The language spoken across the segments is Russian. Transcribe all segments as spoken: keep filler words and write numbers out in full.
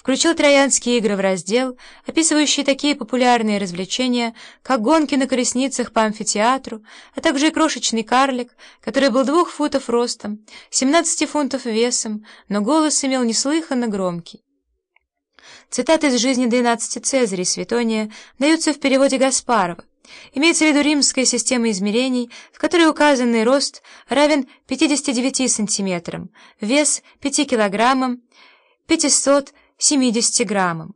включил троянские игры в раздел, описывающий такие популярные развлечения, как гонки на колесницах по амфитеатру, а также и крошечный карлик, который был двух футов ростом, семнадцати фунтов весом, но голос имел неслыханно громкий. Цитаты из жизни двенадцати Цезарей Светония даются в переводе Гаспарова. Имеется в виду римская система измерений, в которой указанный рост равен пятидесяти девяти сантиметрам, вес пяти килограммам, пятистот семидесяти граммам.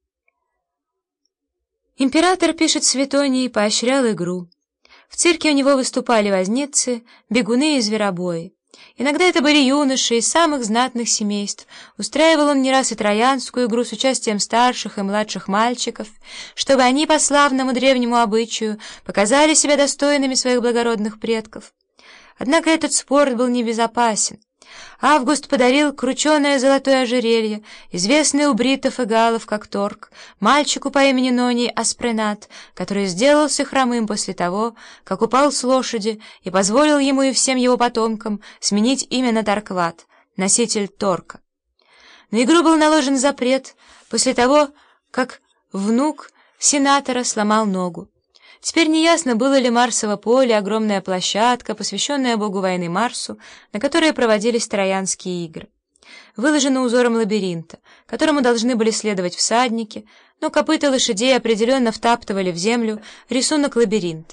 Император, пишет Светоний, поощрял игру. В цирке у него выступали возницы, бегуны и зверобои. Иногда это были юноши из самых знатных семейств. Устраивал он не раз и троянскую игру с участием старших и младших мальчиков, чтобы они по славному древнему обычаю показали себя достойными своих благородных предков. Однако этот спорт был небезопасен. Август подарил крученое золотое ожерелье, известное у бритов и галлов как торг, мальчику по имени Ноний Аспренат, который сделался хромым после того, как упал с лошади и позволил ему и всем его потомкам сменить имя на Таркват, носитель торка. На игру был наложен запрет после того, как внук сенатора сломал ногу. Теперь неясно, было ли Марсово поле огромная площадка, посвященная богу войны Марсу, на которой проводились троянские игры. Выложена узором лабиринта, которому должны были следовать всадники, но копыта лошадей определенно втаптывали в землю рисунок лабиринта.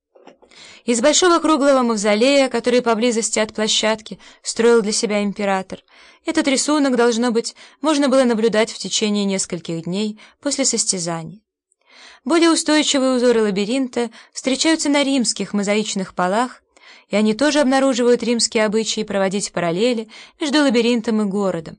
Из большого круглого мавзолея, который поблизости от площадки строил для себя император, этот рисунок, должно быть, можно было наблюдать в течение нескольких дней после состязаний. Более устойчивые узоры лабиринта встречаются на римских мозаичных полах, и они тоже обнаруживают римские обычаи проводить параллели между лабиринтом и городом.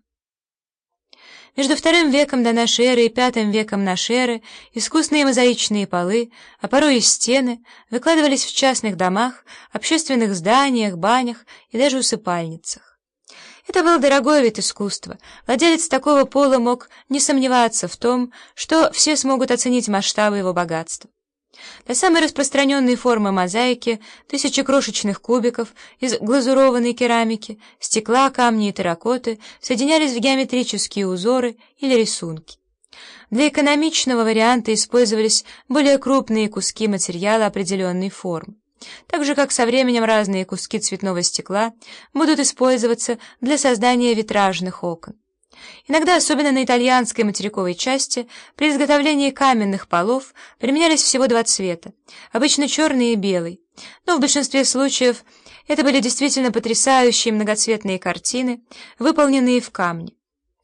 Между вторым веком до нашей эры и пятым веком нашей эры искусные мозаичные полы, а порой и стены, выкладывались в частных домах, общественных зданиях, банях и даже усыпальницах. Это был дорогой вид искусства. Владелец такого пола мог не сомневаться в том, что все смогут оценить масштабы его богатства. Для самой распространенной формы мозаики тысячи крошечных кубиков из глазурованной керамики, стекла, камня и терракоты соединялись в геометрические узоры или рисунки. Для экономичного варианта использовались более крупные куски материала определенной формы, так же, как со временем разные куски цветного стекла будут использоваться для создания витражных окон. Иногда, особенно на итальянской материковой части, при изготовлении каменных полов применялись всего два цвета, обычно черный и белый, но в большинстве случаев это были действительно потрясающие многоцветные картины, выполненные в камне.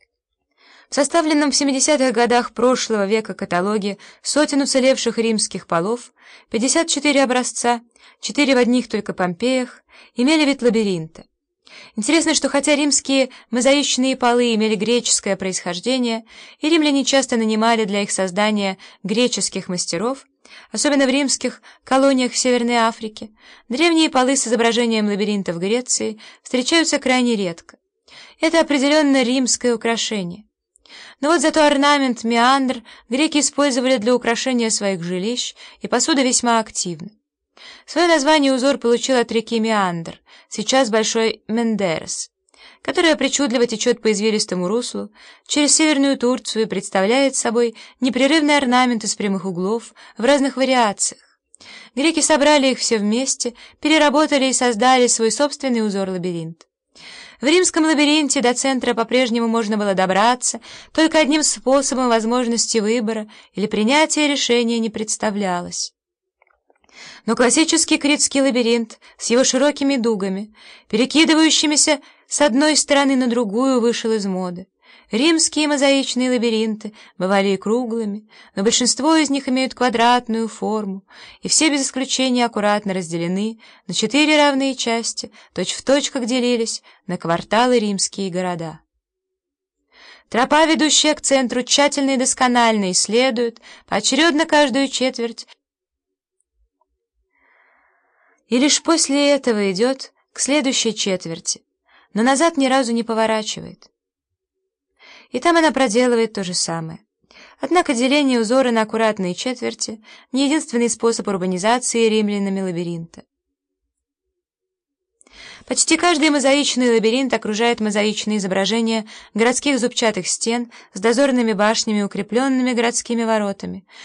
В составленном в семидесятых годах прошлого века каталоге сотен уцелевших римских полов пятьдесят четыре образца, четыре в одних только Помпеях, имели вид лабиринта. Интересно, что хотя римские мозаичные полы имели греческое происхождение, и римляне часто нанимали для их создания греческих мастеров, особенно в римских колониях в Северной Африке, древние полы с изображением лабиринта в Греции встречаются крайне редко. Это определенно римское украшение. Но вот зато орнамент, меандр греки использовали для украшения своих жилищ и посуды весьма активно. Свое название узор получил от реки Меандр, сейчас Большой Мендерес, которая причудливо течет по извилистому руслу через Северную Турцию и представляет собой непрерывный орнамент из прямых углов в разных вариациях. Греки собрали их все вместе, переработали и создали свой собственный узор-лабиринт. В римском лабиринте до центра по-прежнему можно было добраться, только одним способом возможности выбора или принятия решения не представлялось. Но классический критский лабиринт с его широкими дугами, перекидывающимися с одной стороны на другую, вышел из моды. Римские мозаичные лабиринты бывали и круглыми, но большинство из них имеют квадратную форму, и все без исключения аккуратно разделены на четыре равные части, точь-в-точь, как делились на кварталы римские города. Тропа, ведущая к центру, тщательно и досконально исследует поочередно каждую четверть, и лишь после этого идет к следующей четверти, но назад ни разу не поворачивает. И там она проделывает то же самое. Однако деление узора на аккуратные четверти — не единственный способ урбанизации римлянами лабиринта. Почти каждый мозаичный лабиринт окружает мозаичные изображения городских зубчатых стен с дозорными башнями, укрепленными городскими воротами.